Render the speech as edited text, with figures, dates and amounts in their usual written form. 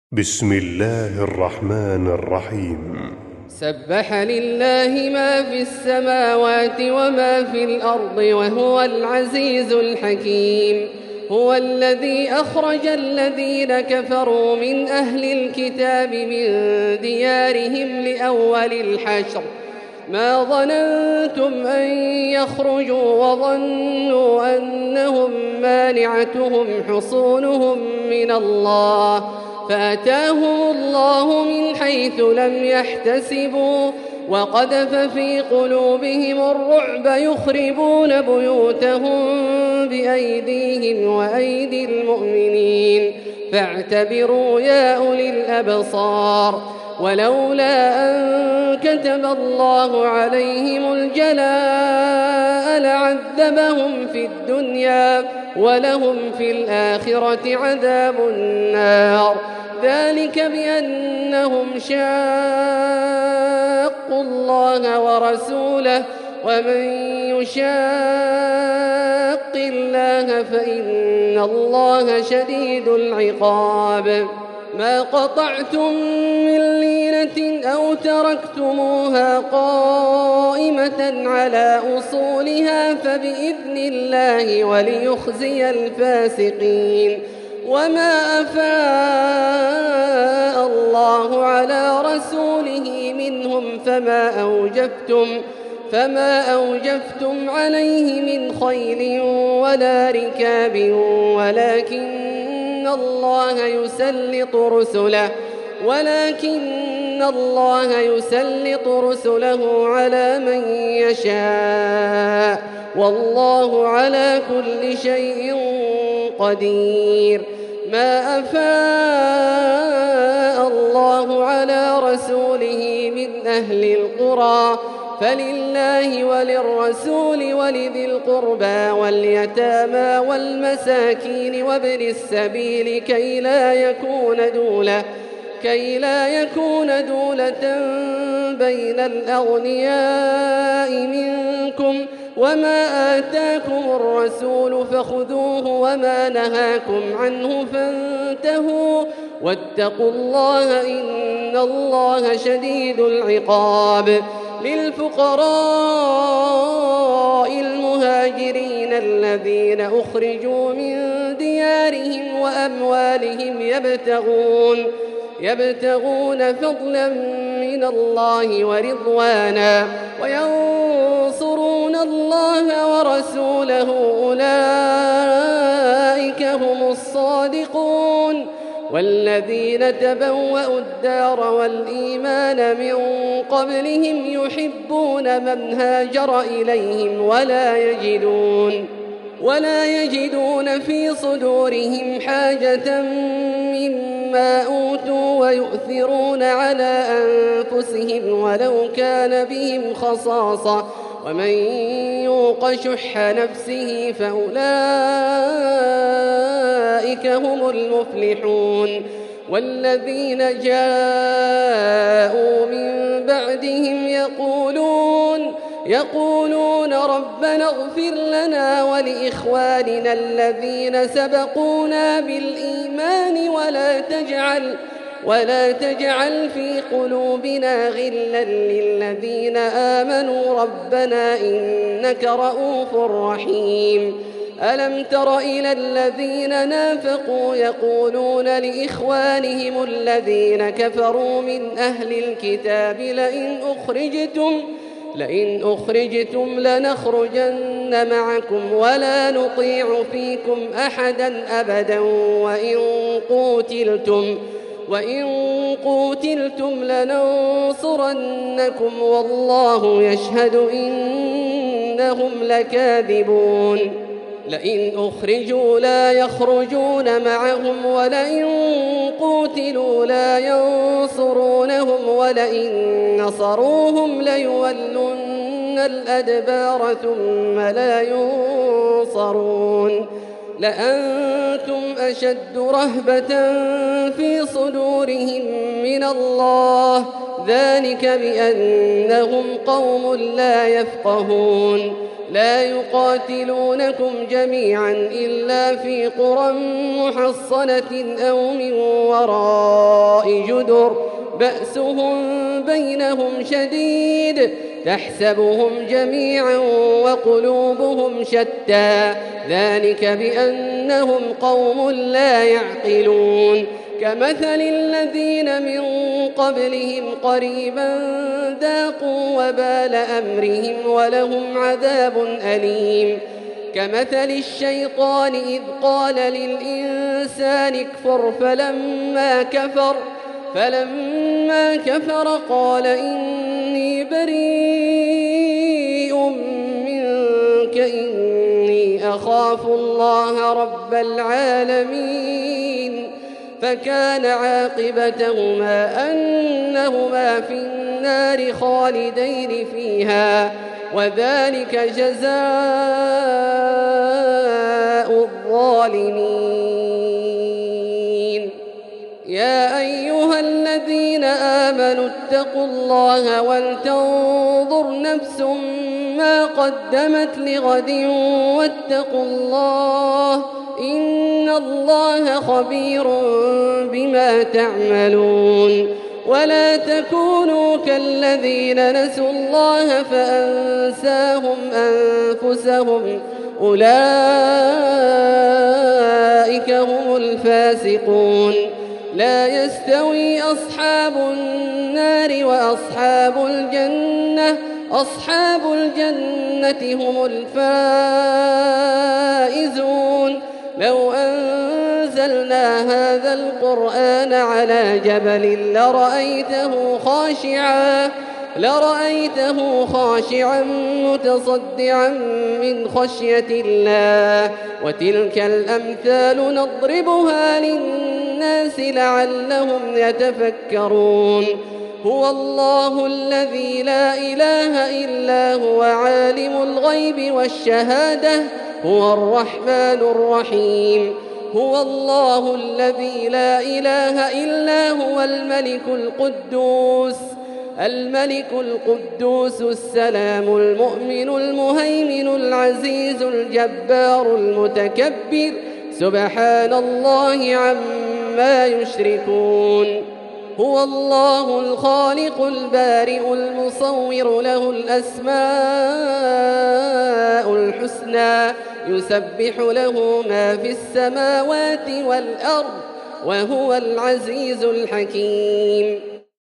بسم الله الرحمن الرحيم. سبح لله ما في السماوات وما في الأرض وهو العزيز الحكيم. هو الذي أخرج الذين كفروا من أهل الكتاب من ديارهم لأول الحشر ما ظننتم أن يخرجوا وظنوا أنهم مانعتهم حصونهم من الله فأتاهم الله من حيث لم يحتسبوا وقذف في قلوبهم الرعب يخربون بيوتهم بأيديهم وأيدي المؤمنين فاعتبروا يا أولي الأبصار. ولولا أن كتب الله عليهم الجلاء لعذبهم في الدنيا ولهم في الآخرة عذاب النار ذلك بأنهم شاقوا الله ورسوله ومن يشاق الله فإن الله شديد العقاب. ما قطعتم من لينة أو تركتموها قائمة على أصولها فبإذن الله وليخزي الفاسقين. وما أفاء الله على رسوله منهم فما أوجفتم عليه من خيل ولا ركاب ولكن الله يسلط رسله على من يشاء والله على كل شيء قدير. ما أفاء الله على رسوله من أهل القرى فلله وللرسول ولذي القربى واليتامى والمساكين وابن السبيل كي لا يكون دولة بين الأغنياء منكم. وما آتاكم الرسول فخذوه وما نهاكم عنه فانتهوا واتقوا الله إن الله شديد العقاب. للفقراء المهاجرين الذين أخرجوا من ديارهم وأموالهم يبتغون فضلا من الله ورضوانا وينصرون الله ورسوله أولئك هم الصادقون. والذين تبوأوا الدار والإيمان من قبلهم يحبون من هاجر إليهم ولا يجدون في صدورهم حاجة مما أوتوا ويؤثرون على أنفسهم ولو كان بهم خصاصة ومن يوق شح نفسه فأولئك هم المفلحون. والذين جاءوا من بعدهم يقولون ربنا اغفر لنا ولإخواننا الذين سبقونا بالإيمان ولا تجعل في قلوبنا غلا للذين آمنوا ربنا إنك رؤوف رحيم. ألم تر إلى الذين نافقوا يقولون لإخوانهم الذين كفروا من أهل الكتاب لئن أخرجتم لنخرجن معكم ولا نطيع فيكم أحدا أبدا وإن قوتلتم لننصرنكم والله يشهد إنهم لكاذبون. لئن أخرجوا لا يخرجون معهم ولئن قوتلوا لا ينصرونهم ولئن نصروهم ليولن الأدبار ثم لا ينصرون. لأنتم أشد رهبة في صدورهم من الله ذلك بأنهم قوم لا يفقهون. لا يقاتلونكم جميعا إلا في قرى محصنة أو من وراء جدر بأسهم بينهم شديد تحسبهم جميعا وقلوبهم شتى ذلك بأنهم قوم لا يعقلون كمثل الذين من قبلهم قريبا ذاقوا وبال أمرهم ولهم عذاب أليم كمثل الشيطان إذ قال للإنسان اكفر فلما كفر قال إني بريء منك إني أخاف الله رب العالمين فكان عاقبتهما أنهما في النار خالدين فيها وذلك جزاء الظالمين يا أيها الذين آمنوا اتقوا الله ولتنظر نفس ما قدمت لغد واتقوا الله إن الله خبير بما تعملون ولا تكونوا كالذين نسوا الله فأنساهم أنفسهم أولئك هم الفاسقون لا يستوي أصحاب النار وأصحاب الجنة هم الفائزون لو أنزلنا هذا القرآن على جبل لرأيته خاشعا متصدعا من خشية الله وتلك الأمثال نضربها للناس لعلهم يتفكرون هو الله الذي لا إله إلا هو عالم الغيب والشهادة هو الرحمن الرحيم هو الله الذي لا إله إلا هو الملك القدوس السلام المؤمن المهيمن العزيز الجبار المتكبر سبحان الله عما يشركون هو الله الخالق البارئ المصور له الأسماء الحسنى يسبح له ما في السماوات والأرض وهو العزيز الحكيم